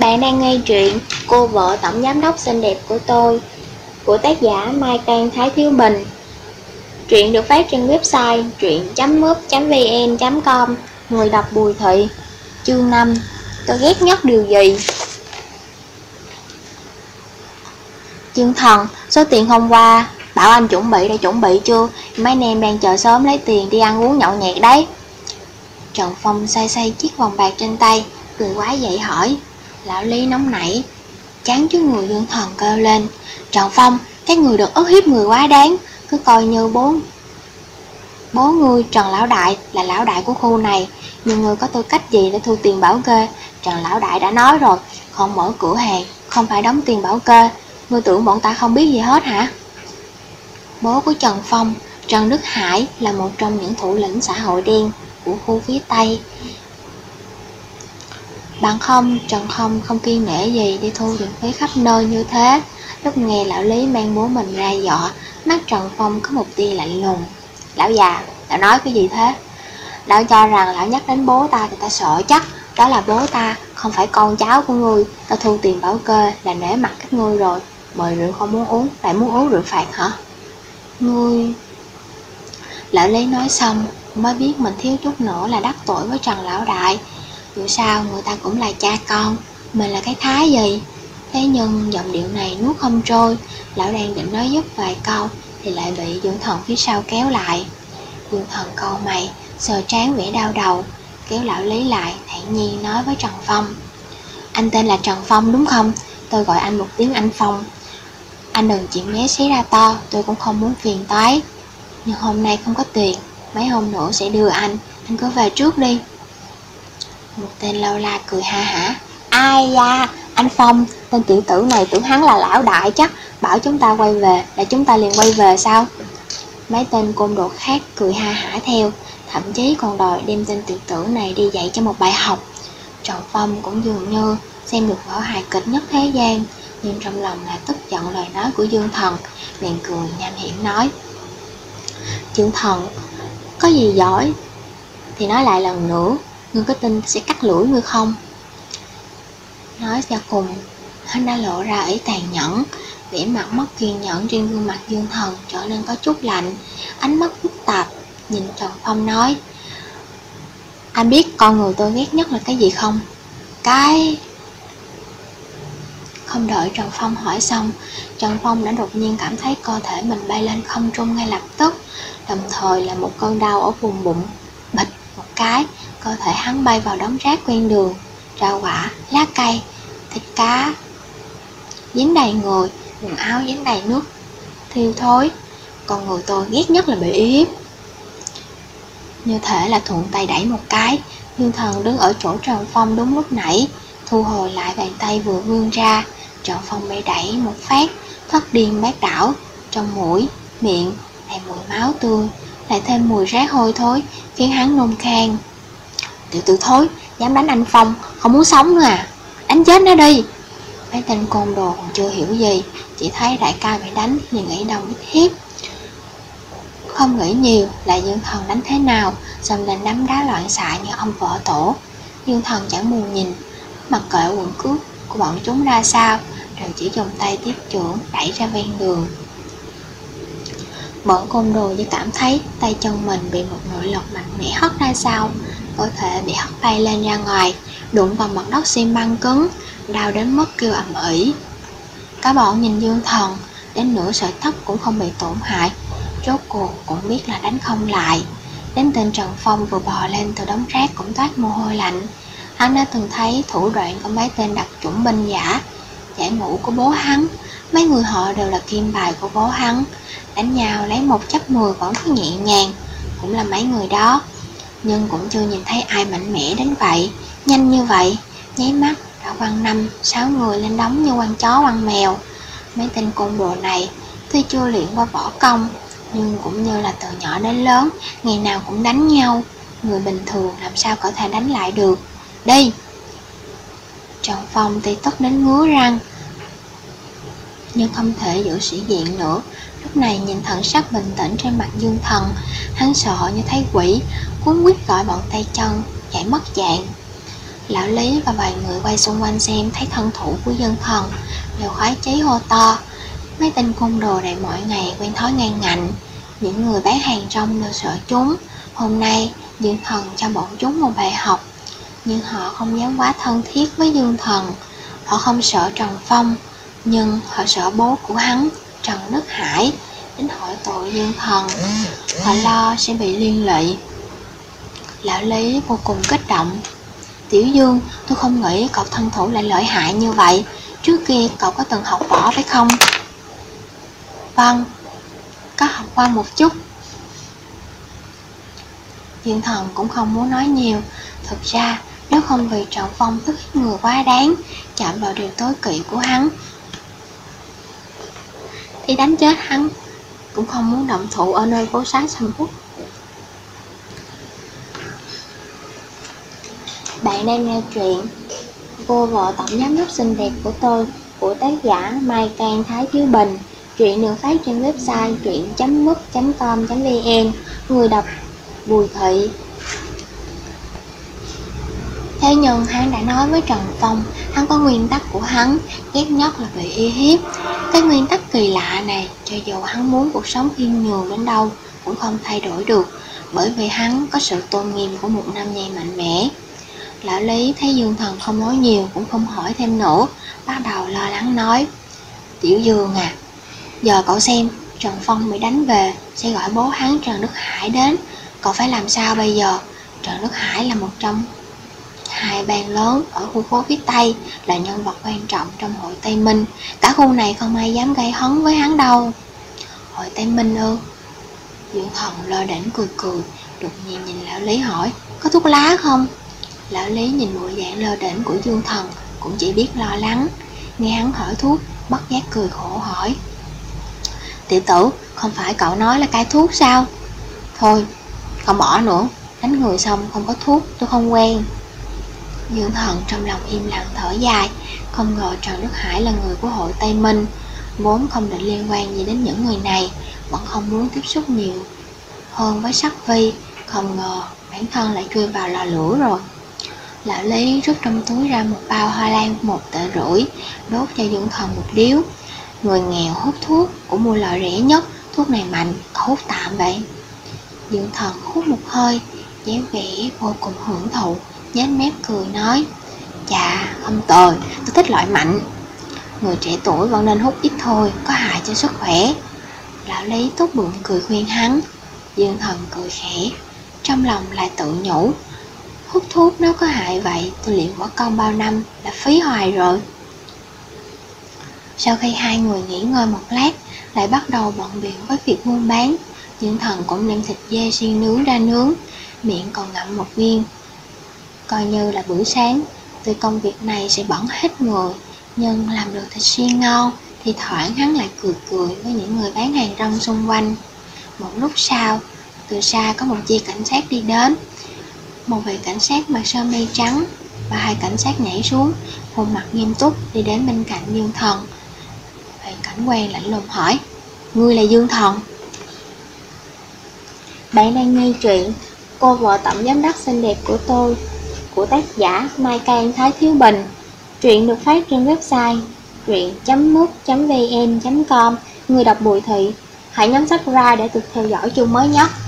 bạn đang nghe truyện Cô vợ tổng giám đốc xinh đẹp của tôi của tác giả Mai Can Thái Thiếu Bình. Truyện được phát trên website truyện.múp.vn.com. Người đọc Bùi Thị. Chương 5. Tôi ghét nhất điều gì? Dương Thần, số tiền hôm qua bảo anh chuẩn bị đã chuẩn bị chưa? Mấy anh em đang chờ sớm lấy tiền đi ăn uống nhậu nhẹt đấy. Trần Phong xoay xoay chiếc vòng bạc trên tay, cười quá dậy hỏi. Lão Lý nóng nảy, chán trước người Dương Thần kêu lên. Trần Phong, các người đừng ức hiếp người quá đáng, cứ coi như bố ngươi Trần Lão Đại là lão đại của khu này, nhưng ngươi có tư cách gì để thu tiền bảo kê? Trần Lão Đại đã nói rồi, không mở cửa hàng, không phải đóng tiền bảo kê. Ngươi tưởng bọn ta không biết gì hết hả? Bố của Trần Phong, Trần Đức Hải, là một trong những thủ lĩnh xã hội đen của khu phía Tây. Bằng không, Trần không kiêng nể gì đi thu tiền phí khắp nơi như thế. Lúc nghe lão Lý mang bố mình ra dọa, mắt Trần Phong có một tia lạnh lùng. Lão già, lão nói cái gì thế? Lão cho rằng lão nhắc đến bố ta thì ta sợ chắc. Đó là bố ta, không phải con cháu của ngươi. Ta thu tiền bảo kê là nể mặt các ngươi rồi. Mời rượu không muốn uống, lại muốn uống rượu phạt hả? Ngươi... Lão Lý nói xong, mới biết mình thiếu chút nữa là đắc tội với Trần Lão Đại. Dù sao người ta cũng là cha con, mình là cái thái gì? Thế nhưng giọng điệu này nuốt không trôi. Lão đang định nói giúp vài câu thì lại bị Dương Thần phía sau kéo lại. Dương Thần cau mày, sờ trán vẻ đau đầu, kéo lão Lý lại, thản nhiên nói với Trần Phong. Anh tên là Trần Phong đúng không? Tôi gọi anh một tiếng anh Phong. Anh đừng chuyện bé xé ra to, tôi cũng không muốn phiền toái. Nhưng hôm nay không có tiền, mấy hôm nữa sẽ đưa anh cứ về trước đi. Một tên lâu la cười ha hả. Ai da, anh Phong, tên tiểu tử này tưởng hắn là lão đại chắc, bảo chúng ta quay về là chúng ta liền quay về sao? Mấy tên côn đồ khác cười ha hả theo, thậm chí còn đòi đem tên tiểu tử này đi dạy cho một bài học. Trần Phong cũng dường như xem được vở hài kịch nhất thế gian, nhưng trong lòng là tức giận lời nói của Dương Thần, bèn cười nham hiểm nói. Dương Thần, có gì giỏi thì nói lại lần nữa, ngươi có tin sẽ cắt lưỡi ngươi không? Nói cho cùng, hắn đã lộ ra ý tàn nhẫn, vẻ mặt mất kiên nhẫn trên gương mặt Dương Thần trở nên có chút lạnh, ánh mắt phức tạp, nhìn Trần Phong nói. Anh biết con người tôi ghét nhất là cái gì không? Không đợi Trần Phong hỏi xong, Trần Phong đã đột nhiên cảm thấy cơ thể mình bay lên không trung ngay lập tức, đồng thời là một cơn đau ở vùng bụng. Bịch một cái, cơ thể hắn bay vào đống rác ven đường, rau quả, lá cây, thịt cá dính đầy người, quần áo dính đầy nước thiêu thối. Con người tôi ghét nhất là bị uy hiếp. Như thể là thuận tay đẩy một cái, Dương Thần đứng ở chỗ Trần Phong đúng lúc nãy, thu hồi lại bàn tay vừa vươn ra. Trần Phong bị đẩy một phát, thất điên bát đảo, trong mũi, miệng đầy mùi máu tươi, lại thêm mùi rác hôi thối, khiến hắn nôn khan. Tiểu tử thối, dám đánh anh Phong, không muốn sống nữa à? Đánh chết nó đi! Mấy tên côn đồ còn chưa hiểu gì, chỉ thấy đại ca bị đánh liền nghĩ đầu đít hiếp. Không nghĩ nhiều là Dương Thần đánh thế nào, xông lên đấm đá loạn xạ như ông vợ tổ. Dương Thần chẳng buồn nhìn, mặc kệ quần cướp của bọn chúng ra sao, rồi chỉ dùng tay tiếp chưởng đẩy ra ven đường. Bọn côn đồ chỉ cảm thấy tay chân mình bị một nội lực mạnh mẽ hất ra sau, cơ thể bị hất bay lên ra ngoài, đụng vào mặt đất xi măng cứng, đau đến mức kêu ầm ĩ. Cả bọn nhìn Dương Thần, đến nửa sợi tóc cũng không bị tổn hại, rốt cuộc cũng biết là đánh không lại. Đến tên Trần Phong vừa bò lên từ đống rác cũng toát mồ hôi lạnh. Hắn đã từng thấy thủ đoạn của mấy tên đặc chủng binh giả, giải ngũ của bố hắn. Mấy người họ đều là kim bài của bố hắn, đánh nhau lấy 1 chấp 10 vẫn cứ nhẹ nhàng, cũng là mấy người đó. Nhưng cũng chưa nhìn thấy ai mạnh mẽ đến vậy, nhanh như vậy. Nháy mắt đã quăng 5-6 người lên đống như quăng chó quăng mèo. Mấy tên côn đồ này tuy chưa luyện qua võ công, nhưng cũng như là từ nhỏ đến lớn, ngày nào cũng đánh nhau. Người bình thường làm sao có thể đánh lại được. Đi! Trần Phong tuy tức đến ngứa răng, nhưng không thể giữ sĩ diện nữa. Lúc này nhìn thần sắc bình tĩnh trên mặt Dương Thần, hắn sợ như thấy quỷ, cuống quýt gọi bọn tay chân chạy mất dạng. Lão Lý và vài người quay xung quanh xem thấy thân thủ của Dương Thần đều khoái chí hô to. Mấy tên côn đồ này mỗi ngày quen thói ngang ngạnh, những người bán hàng rong đều sợ chúng. Hôm nay Dương Thần cho bọn chúng một bài học, nhưng họ không dám quá thân thiết với Dương Thần. Họ không sợ Trần Phong, nhưng họ sợ bố của hắn, Trần Đức Hải, đến hỏi tội Dương Thần. Họ lo sẽ bị liên lụy. Lão Lý vô cùng kích động. Tiểu Dương, tôi không nghĩ cậu thân thủ lại lợi hại như vậy. Trước kia cậu có từng học võ phải không? Vâng, có học qua một chút. Dương Thần cũng không muốn nói nhiều. Thực ra, nếu không vì Trần Phong tức người quá đáng, chạm vào điều tối kỵ của hắn, thì đánh chết hắn cũng không muốn động thủ ở nơi phố xá sầm uất. Bạn đang nghe truyện Cô vợ tổng giám đốc xinh đẹp của tôi của tác giả Mai Can Thái Thiếu Bình. Truyện được phát trên website truyện.mút.com.vn. Người đọc Bùi Thị. Thế nhưng hắn đã nói với Trần Phong, hắn có nguyên tắc của hắn, ghét nhất là bị uy hiếp. Cái nguyên tắc kỳ lạ này, cho dù hắn muốn cuộc sống khiêm nhường đến đâu cũng không thay đổi được, bởi vì hắn có sự tôn nghiêm của một nam nhi mạnh mẽ. Lão Lý thấy Dương Thần không nói nhiều cũng không hỏi thêm nữa, bắt đầu lo lắng nói: Tiểu Dương à, giờ cậu xem, Trần Phong bị đánh về sẽ gọi bố hắn Trần Đức Hải đến, cậu phải làm sao bây giờ? Trần Đức Hải là một trong hai bang lớn ở khu phố phía Tây, là nhân vật quan trọng trong hội Tây Minh. Cả khu này không ai dám gây hấn với hắn đâu. Hội Tây Minh ư? Dương Thần lơ đễnh cười cười, đột nhiên nhìn Lão Lý hỏi: Có thuốc lá không? Lão Lý nhìn bộ dạng lơ đễnh của Dương Thần cũng chỉ biết lo lắng. Nghe hắn hỏi thuốc, bất giác cười khổ hỏi: Tiểu tử, không phải cậu nói là cai thuốc sao? Thôi, không bỏ nữa, đánh người xong không có thuốc, tôi không quen. Dương Thần trong lòng im lặng thở dài. Không ngờ Trần Đức Hải là người của hội Tây Minh, vốn không định liên quan gì đến những người này, vẫn không muốn tiếp xúc nhiều hơn với Sắc Vi. Không ngờ bản thân lại chui vào lò lửa rồi. Lão Lý rút trong túi ra một bao hoa lan 1,5 tệ, đốt cho Dương Thần một điếu. Người nghèo hút thuốc cũng mua loại rẻ nhất, thuốc này mạnh, hút tạm vậy. Dương Thần hút một hơi, dáng vẻ vô cùng hưởng thụ, nhếch mép cười nói: Chà, không tồi, tôi thích loại mạnh. Người trẻ tuổi vẫn nên hút ít thôi, có hại cho sức khỏe. Lão Lý tốt bụng cười khuyên hắn. Dương Thần cười khẽ, trong lòng lại tự nhủ: Hút thuốc nếu có hại vậy, tôi luyện võ công bao năm là phí hoài rồi. Sau khi hai người nghỉ ngơi một lát, lại bắt đầu bận bịu với việc buôn bán. Dương Thần cũng đem thịt dê xiên nướng ra nướng, miệng còn ngậm một viên, coi như là bữa sáng. Tuy công việc này sẽ bẩn hết người, nhưng làm được thịt xiên ngon, thì thoảng hắn lại cười cười với những người bán hàng rong xung quanh. Một lúc sau, từ xa có một chi cảnh sát đi đến. Một vị cảnh sát mặc sơ mi trắng và hai cảnh sát nhảy xuống, khuôn mặt nghiêm túc đi đến bên cạnh Dương Thần. Vị cảnh quan lạnh lùng hỏi: Ngươi là Dương Thần? Bạn đang nghe truyện Cô vợ tổng giám đốc xinh đẹp của tôi của tác giả Mai Can Thái Thiếu Bình. Truyện được phát trên website truyện.mút.vn.com. Người đọc Bùi Thị. Hãy nhấn subscribe để được theo dõi chương mới nhất.